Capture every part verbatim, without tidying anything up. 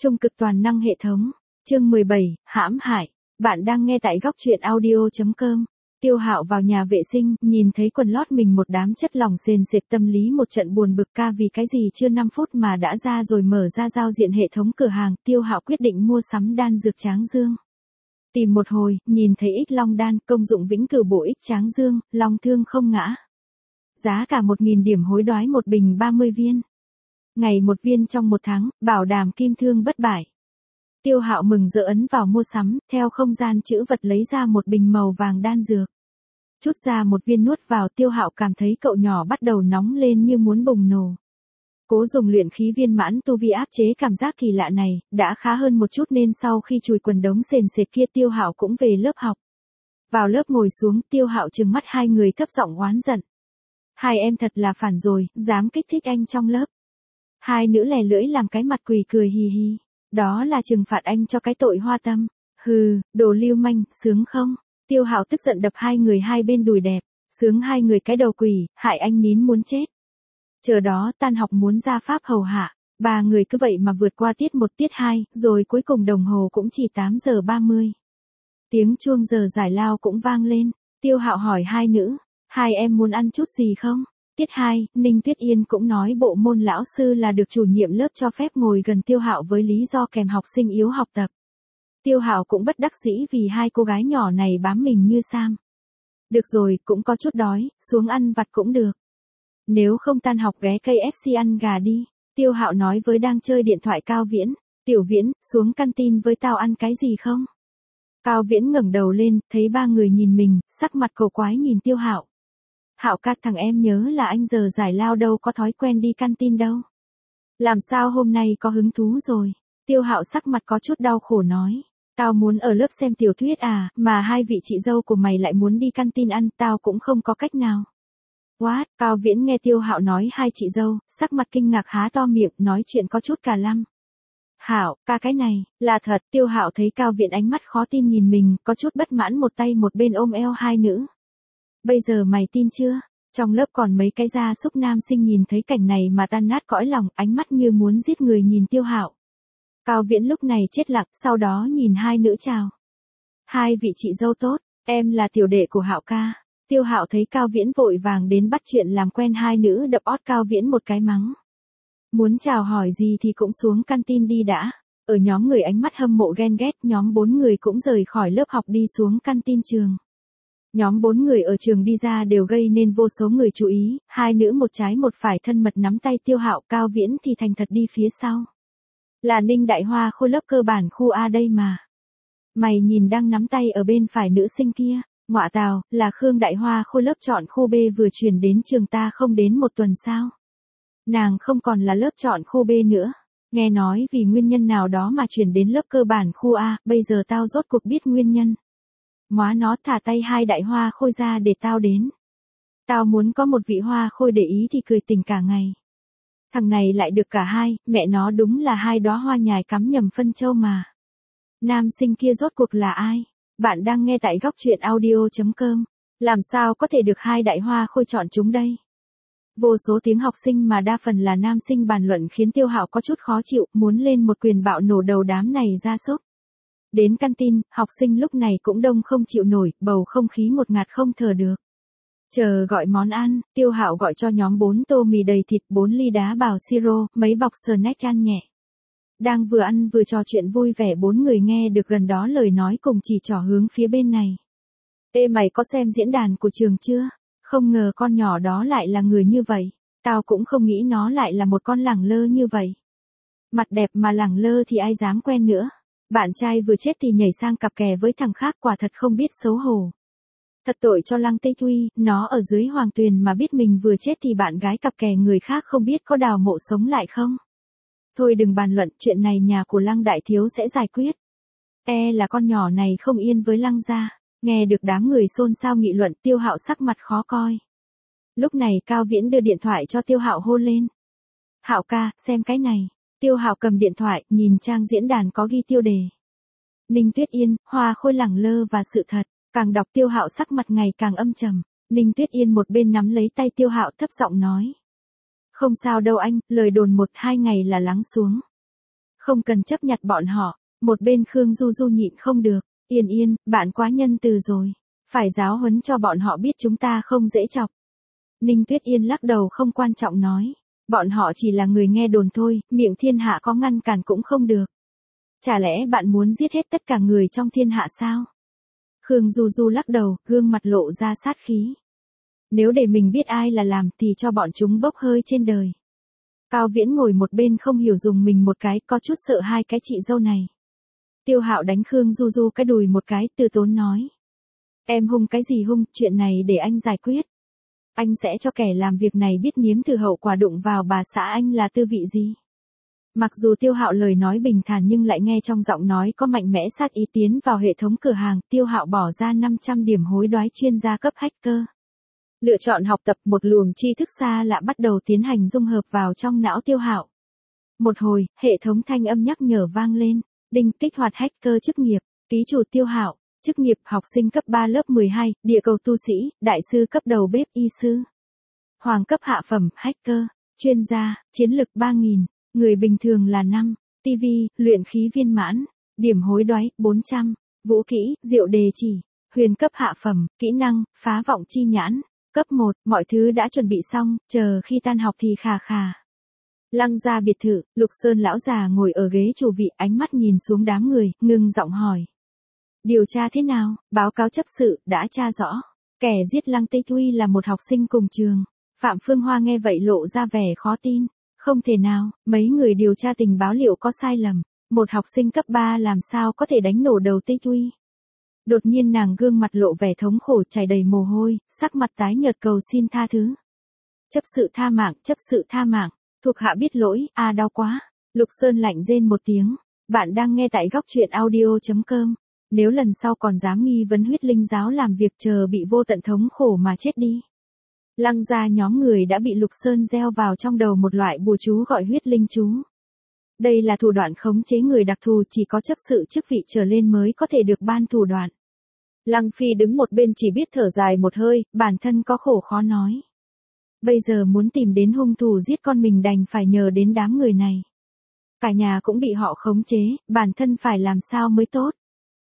Trung cực toàn năng hệ thống. Chương mười bảy, hãm hại. Bạn đang nghe tại góc truyện audio chấm com. Tiêu Hạo vào nhà vệ sinh, nhìn thấy quần lót mình một đám chất lỏng sền sệt, tâm lý một trận buồn bực, ca vì cái gì chưa năm phút mà đã ra rồi. Mở ra giao diện hệ thống cửa hàng, Tiêu Hạo quyết định mua sắm đan dược tráng dương. Tìm một hồi, nhìn thấy Ích Long đan, công dụng vĩnh cửu bổ ích tráng dương, long thương không ngã. Giá cả một nghìn điểm hối đoái, một bình ba mươi viên. Ngày một viên trong một tháng, bảo đảm kim thương bất bại. Tiêu Hạo mừng rỡ ấn vào mua sắm, theo không gian chữ vật lấy ra một bình màu vàng đan dược. Chút ra một viên nuốt vào, Tiêu Hạo cảm thấy cậu nhỏ bắt đầu nóng lên như muốn bùng nổ. Cố dùng luyện khí viên mãn tu vi áp chế cảm giác kỳ lạ này, đã khá hơn một chút nên sau khi chùi quần đống sền sệt kia, Tiêu Hạo cũng về lớp học. Vào lớp ngồi xuống, Tiêu Hạo trừng mắt hai người thấp giọng oán giận. Hai em thật là phản rồi, dám kích thích anh trong lớp. Hai nữ lè lưỡi làm cái mặt quỷ cười hì hì. Đó là trừng phạt anh cho cái tội hoa tâm. Hừ, đồ lưu manh, sướng không? Tiêu Hạo tức giận đập hai người hai bên đùi đẹp. Sướng hai người cái đầu quỷ, hại anh nín muốn chết. Chờ đó tan học muốn ra pháp hầu hạ. Ba người cứ vậy mà vượt qua tiết một tiết hai, rồi cuối cùng đồng hồ cũng chỉ tám giờ ba mươi. Tiếng chuông giờ giải lao cũng vang lên. Tiêu Hạo hỏi hai nữ, hai em muốn ăn chút gì không? Tiết hai, Ninh Tuyết Yên cũng nói bộ môn lão sư là được chủ nhiệm lớp cho phép ngồi gần Tiêu Hạo với lý do kèm học sinh yếu học tập. Tiêu Hạo cũng bất đắc dĩ vì hai cô gái nhỏ này bám mình như Sam. Được rồi, cũng có chút đói, xuống ăn vặt cũng được. Nếu không tan học ghé ca ép xê ăn gà đi, Tiêu Hạo nói với đang chơi điện thoại Cao Viễn. Tiểu Viễn, xuống canteen với tao ăn cái gì không? Cao Viễn ngẩng đầu lên, thấy ba người nhìn mình, sắc mặt cổ quái nhìn Tiêu Hạo. Hạo ca, thằng em nhớ là anh giờ giải lao đâu có thói quen đi canteen đâu. Làm sao hôm nay có hứng thú rồi? Tiêu Hạo sắc mặt có chút đau khổ nói. Tao muốn ở lớp xem tiểu thuyết à, mà hai vị chị dâu của mày lại muốn đi canteen ăn, tao cũng không có cách nào. What? Cao Viễn nghe Tiêu Hạo nói hai chị dâu, sắc mặt kinh ngạc há to miệng, nói chuyện có chút cả lăm. Hạo, ca cái này, là thật. Tiêu Hạo thấy Cao Viễn ánh mắt khó tin nhìn mình, có chút bất mãn, một tay một bên ôm eo hai nữ. Bây giờ mày tin chưa? Trong lớp còn mấy cái gia súc nam sinh nhìn thấy cảnh này mà tan nát cõi lòng, ánh mắt như muốn giết người nhìn Tiêu Hạo. Cao Viễn lúc này chết lặng, sau đó nhìn hai nữ chào. Hai vị chị dâu tốt, em là tiểu đệ của Hạo ca. Tiêu Hạo thấy Cao Viễn vội vàng đến bắt chuyện làm quen hai nữ, đập ót Cao Viễn một cái mắng. Muốn chào hỏi gì thì cũng xuống canteen đi đã. Ở nhóm người ánh mắt hâm mộ ghen ghét, nhóm bốn người cũng rời khỏi lớp học đi xuống canteen trường. Nhóm bốn người ở trường đi ra đều gây nên vô số người chú ý, hai nữ một trái một phải thân mật nắm tay Tiêu Hạo, Cao Viễn thì thành thật đi phía sau. Là Ninh Đại Hoa khôi lớp cơ bản khu A đây mà. Mày nhìn đang nắm tay ở bên phải nữ sinh kia, ngọa tào, là Khương Đại Hoa khôi lớp chọn khu B vừa chuyển đến trường ta không đến một tuần sao. Nàng không còn là lớp chọn khu B nữa. Nghe nói vì nguyên nhân nào đó mà chuyển đến lớp cơ bản khu A, bây giờ tao rốt cuộc biết nguyên nhân. Móa nó, thả tay hai đại hoa khôi ra để tao đến. Tao muốn có một vị hoa khôi để ý thì cười tình cả ngày. Thằng này lại được cả hai, mẹ nó đúng là hai đóa hoa nhài cắm nhầm phân châu mà. Nam sinh kia rốt cuộc là ai? Bạn đang nghe tại góc truyện audio chấm com. Làm sao có thể được hai đại hoa khôi chọn chúng đây? Vô số tiếng học sinh mà đa phần là nam sinh bàn luận khiến Tiêu Hạo có chút khó chịu, muốn lên một quyền bạo nổ đầu đám này ra sốc. Đến canteen, học sinh lúc này cũng đông không chịu nổi, bầu không khí ngột ngạt không thở được. Chờ gọi món ăn, Tiêu Hạo gọi cho nhóm bốn tô mì đầy thịt, bốn ly đá bào siro, mấy bọc snack ăn nhẹ. Đang vừa ăn vừa trò chuyện vui vẻ, bốn người nghe được gần đó lời nói cùng chỉ trỏ hướng phía bên này. Ê mày có xem diễn đàn của trường chưa? Không ngờ con nhỏ đó lại là người như vậy. Tao cũng không nghĩ nó lại là một con lẳng lơ như vậy. Mặt đẹp mà lẳng lơ thì ai dám quen nữa. Bạn trai vừa chết thì nhảy sang cặp kè với thằng khác, quả thật không biết xấu hổ. Thật tội cho Lăng Tây Tuy, nó ở dưới Hoàng Tuyền mà biết mình vừa chết thì bạn gái cặp kè người khác không biết có đào mộ sống lại không. Thôi đừng bàn luận, chuyện này nhà của Lăng Đại Thiếu sẽ giải quyết. E là con nhỏ này không yên với Lăng gia. Nghe được đám người xôn xao nghị luận, Tiêu Hạo sắc mặt khó coi. Lúc này Cao Viễn đưa điện thoại cho Tiêu Hạo hô lên. Hạo ca, xem cái này. Tiêu Hạo cầm điện thoại, nhìn trang diễn đàn có ghi tiêu đề. Ninh Tuyết Yên, hoa khôi lẳng lơ và sự thật. Càng đọc Tiêu Hạo sắc mặt ngày càng âm trầm. Ninh Tuyết Yên một bên nắm lấy tay Tiêu Hạo thấp giọng nói. Không sao đâu anh, lời đồn một hai ngày là lắng xuống. Không cần chấp nhặt bọn họ. Một bên Khương Du Du nhịn không được. Yên Yên, bạn quá nhân từ rồi. Phải giáo huấn cho bọn họ biết chúng ta không dễ chọc. Ninh Tuyết Yên lắc đầu không quan trọng nói. Bọn họ chỉ là người nghe đồn thôi, miệng thiên hạ có ngăn cản cũng không được. Chả lẽ bạn muốn giết hết tất cả người trong thiên hạ sao? Khương Du Du lắc đầu, gương mặt lộ ra sát khí. Nếu để mình biết ai là làm thì cho bọn chúng bốc hơi trên đời. Cao Viễn ngồi một bên không hiểu dùng mình một cái, có chút sợ hai cái chị dâu này. Tiêu Hạo đánh Khương Du Du cái đùi một cái, từ tốn nói. Em hung cái gì hung, chuyện này để anh giải quyết. Anh sẽ cho kẻ làm việc này biết nếm thử hậu quả đụng vào bà xã anh là tư vị gì. Mặc dù Tiêu Hạo lời nói bình thản nhưng lại nghe trong giọng nói có mạnh mẽ sát ý tiến vào hệ thống cửa hàng. Tiêu Hạo bỏ ra năm trăm điểm hối đoái chuyên gia cấp hacker. Lựa chọn học tập, một luồng tri thức xa lạ bắt đầu tiến hành dung hợp vào trong não Tiêu Hạo. Một hồi, hệ thống thanh âm nhắc nhở vang lên. Đinh, kích hoạt hacker chức nghiệp. Ký chủ Tiêu Hạo. Chức nghiệp học sinh cấp ba lớp mười hai, địa cầu tu sĩ, đại sư cấp đầu bếp y sư. Hoàng cấp hạ phẩm, hacker. Chuyên gia, chiến lực ba nghìn. Người bình thường là năm. ti vi, luyện khí viên mãn. Điểm hối đoái, bốn trăm. Vũ kỹ, diệu đề chỉ. Huyền cấp hạ phẩm, kỹ năng, phá vọng chi nhãn. Cấp một, mọi thứ đã chuẩn bị xong, chờ khi tan học thì khà khà. Lăng gia biệt thự, Lục Sơn lão già ngồi ở ghế chủ vị, ánh mắt nhìn xuống đám người, ngưng giọng hỏi. Điều tra thế nào? Báo cáo chấp sự, đã tra rõ. Kẻ giết Lăng Tây Tuy là một học sinh cùng trường. Phạm Phương Hoa nghe vậy lộ ra vẻ khó tin. Không thể nào, mấy người điều tra tình báo liệu có sai lầm. Một học sinh cấp ba làm sao có thể đánh nổ đầu Tây Tuy. Đột nhiên nàng gương mặt lộ vẻ thống khổ chảy đầy mồ hôi, sắc mặt tái nhợt cầu xin tha thứ. Chấp sự tha mạng, chấp sự tha mạng. Thuộc hạ biết lỗi, a à, đau quá. Lục Sơn lạnh rên một tiếng. Bạn đang nghe tại góc truyện audio chấm com. Nếu lần sau còn dám nghi vấn huyết linh giáo làm việc chờ bị vô tận thống khổ mà chết đi. Lăng gia nhóm người đã bị Lục Sơn gieo vào trong đầu một loại bùa chú gọi huyết linh chú. Đây là thủ đoạn khống chế người đặc thù, chỉ có chấp sự chức vị trở lên mới có thể được ban thủ đoạn. Lăng Phi đứng một bên chỉ biết thở dài một hơi, bản thân có khổ khó nói. Bây giờ muốn tìm đến hung thủ giết con mình đành phải nhờ đến đám người này. Cả nhà cũng bị họ khống chế, bản thân phải làm sao mới tốt.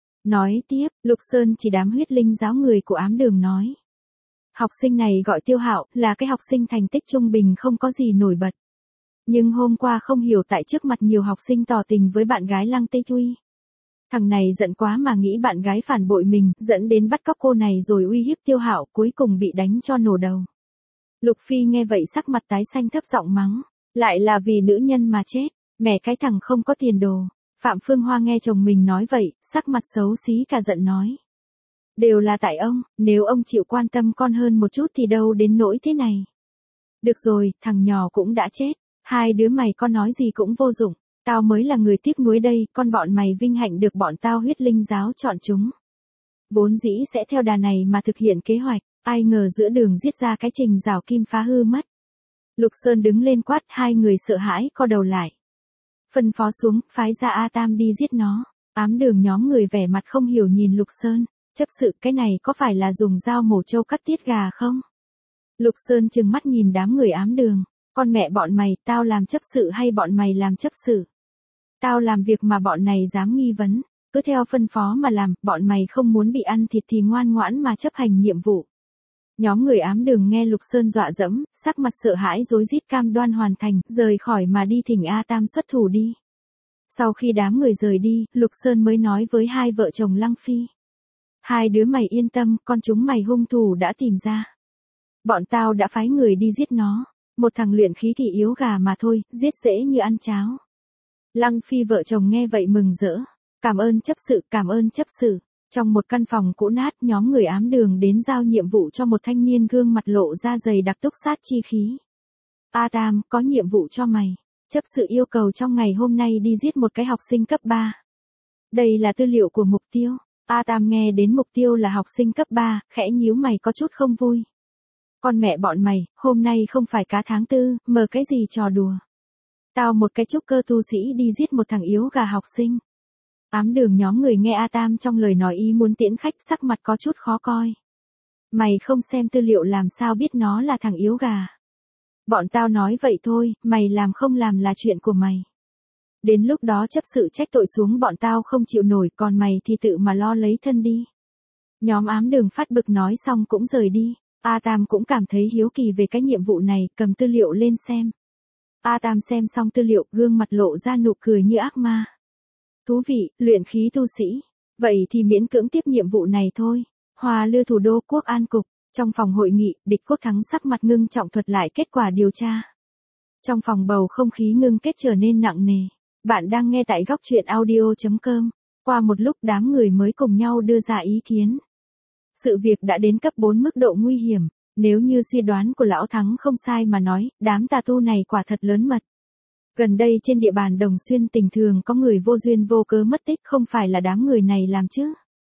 Nói tiếp, Lục Sơn chỉ đám huyết linh giáo người của ám đường nói. Học sinh này gọi Tiêu Hạo, là cái học sinh thành tích trung bình không có gì nổi bật. Nhưng hôm qua không hiểu tại trước mặt nhiều học sinh tỏ tình với bạn gái Lăng Tây Tuy. Thằng này giận quá mà nghĩ bạn gái phản bội mình, dẫn đến bắt cóc cô này rồi uy hiếp Tiêu Hạo, cuối cùng bị đánh cho nổ đầu. Lục Phi nghe vậy sắc mặt tái xanh thấp giọng mắng, lại là vì nữ nhân mà chết, mẹ cái thằng không có tiền đồ. Phạm Phương Hoa nghe chồng mình nói vậy, sắc mặt xấu xí cả giận nói. Đều là tại ông, nếu ông chịu quan tâm con hơn một chút thì đâu đến nỗi thế này. Được rồi, thằng nhỏ cũng đã chết, hai đứa mày có nói gì cũng vô dụng, tao mới là người tiếc nuối đây, con bọn mày vinh hạnh được bọn tao huyết linh giáo chọn chúng. Vốn dĩ sẽ theo đà này mà thực hiện kế hoạch, ai ngờ giữa đường giết ra cái trình rào kim phá hư mất. Lục Sơn đứng lên quát, hai người sợ hãi co đầu lại. Phân phó xuống, phái ra A Tam đi giết nó. Ám đường nhóm người vẻ mặt không hiểu nhìn Lục Sơn, chấp sự cái này có phải là dùng dao mổ trâu cắt tiết gà không? Lục Sơn trừng mắt nhìn đám người ám đường, con mẹ bọn mày, tao làm chấp sự hay bọn mày làm chấp sự? Tao làm việc mà bọn này dám nghi vấn, cứ theo phân phó mà làm, bọn mày không muốn bị ăn thịt thì ngoan ngoãn mà chấp hành nhiệm vụ. Nhóm người ám đường nghe Lục Sơn dọa dẫm, sắc mặt sợ hãi rối rít cam đoan hoàn thành, rời khỏi mà đi thỉnh A Tam xuất thủ đi. Sau khi đám người rời đi, Lục Sơn mới nói với hai vợ chồng Lăng Phi. Hai đứa mày yên tâm, con chúng mày hung thủ đã tìm ra. Bọn tao đã phái người đi giết nó, một thằng luyện khí kỳ yếu gà mà thôi, giết dễ như ăn cháo. Lăng Phi vợ chồng nghe vậy mừng rỡ, cảm ơn chấp sự, cảm ơn chấp sự. Trong một căn phòng cũ nát, nhóm người ám đường đến giao nhiệm vụ cho một thanh niên gương mặt lộ ra dày đặc túc sát chi khí. A Tam, có nhiệm vụ cho mày. Chấp sự yêu cầu trong ngày hôm nay đi giết một cái học sinh cấp ba. Đây là tư liệu của mục tiêu. A Tam nghe đến mục tiêu là học sinh cấp ba, khẽ nhíu mày có chút không vui. Con mẹ bọn mày, hôm nay không phải cá tháng tư, mờ cái gì trò đùa. Tao một cái trúc cơ tu sĩ đi giết một thằng yếu gà học sinh. Ám đường nhóm người nghe A Tam trong lời nói ý muốn tiễn khách, sắc mặt có chút khó coi. Mày không xem tư liệu làm sao biết nó là thằng yếu gà. Bọn tao nói vậy thôi, mày làm không làm là chuyện của mày. Đến lúc đó chấp sự trách tội xuống bọn tao không chịu nổi, còn mày thì tự mà lo lấy thân đi. Nhóm ám đường phát bực nói xong cũng rời đi. A Tam cũng cảm thấy hiếu kỳ về cái nhiệm vụ này, cầm tư liệu lên xem. A Tam xem xong tư liệu, gương mặt lộ ra nụ cười như ác ma. Thú vị, luyện khí tu sĩ. Vậy thì miễn cưỡng tiếp nhiệm vụ này thôi. Hoa Lư thủ đô Quốc An Cục. Trong phòng hội nghị, Địch Quốc Thắng sắc mặt ngưng trọng thuật lại kết quả điều tra. Trong phòng bầu không khí ngưng kết trở nên nặng nề. Bạn đang nghe tại góc truyện audio chấm com. Qua một lúc đám người mới cùng nhau đưa ra ý kiến. Sự việc đã đến cấp bốn mức độ nguy hiểm. Nếu như suy đoán của Lão Thắng không sai mà nói, đám tà tu này quả thật lớn mật. Gần đây trên địa bàn Đồng Xuyên tình thường có người vô duyên vô cớ mất tích, không phải là đám người này làm chứ.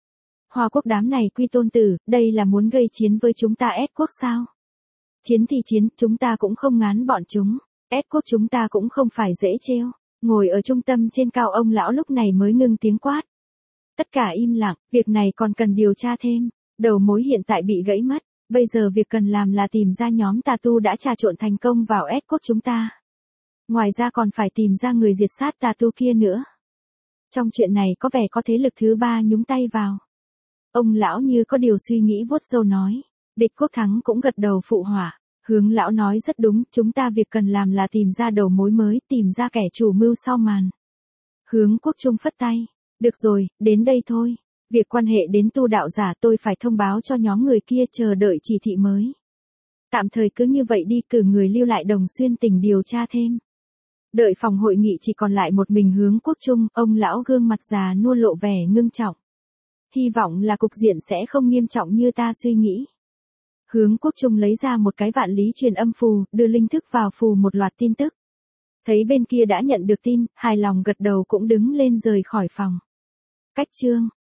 Hoa Quốc đám này quy tôn tử, đây là muốn gây chiến với chúng ta S Quốc sao? Chiến thì chiến, chúng ta cũng không ngán bọn chúng. S Quốc chúng ta cũng không phải dễ trêu. Ngồi ở trung tâm trên cao, ông lão lúc này mới ngưng tiếng quát. Tất cả im lặng, việc này còn cần điều tra thêm. Đầu mối hiện tại bị gãy mất. Bây giờ việc cần làm là tìm ra nhóm tà tu đã trà trộn thành công vào S Quốc chúng ta. Ngoài ra còn phải tìm ra người diệt sát tà tu kia nữa. Trong chuyện này có vẻ có thế lực thứ ba nhúng tay vào. Ông lão như có điều suy nghĩ vuốt râu nói. Địch Quốc Thắng cũng gật đầu phụ họa. Hướng lão nói rất đúng, chúng ta việc cần làm là tìm ra đầu mối mới, tìm ra kẻ chủ mưu sau màn. Hướng Quốc Trung phất tay. Được rồi, đến đây thôi. Việc quan hệ đến tu đạo giả tôi phải thông báo cho nhóm người kia, chờ đợi chỉ thị mới. Tạm thời cứ như vậy đi, cử người lưu lại Đồng Xuyên tỉnh điều tra thêm. Đợi phòng hội nghị chỉ còn lại một mình Hướng Quốc Trung, ông lão gương mặt già nua lộ vẻ ngưng trọng. Hy vọng là cục diện sẽ không nghiêm trọng như ta suy nghĩ. Hướng Quốc Trung lấy ra một cái vạn lý truyền âm phù, đưa linh thức vào phù một loạt tin tức. Thấy bên kia đã nhận được tin, hài lòng gật đầu cũng đứng lên rời khỏi phòng. Cách chương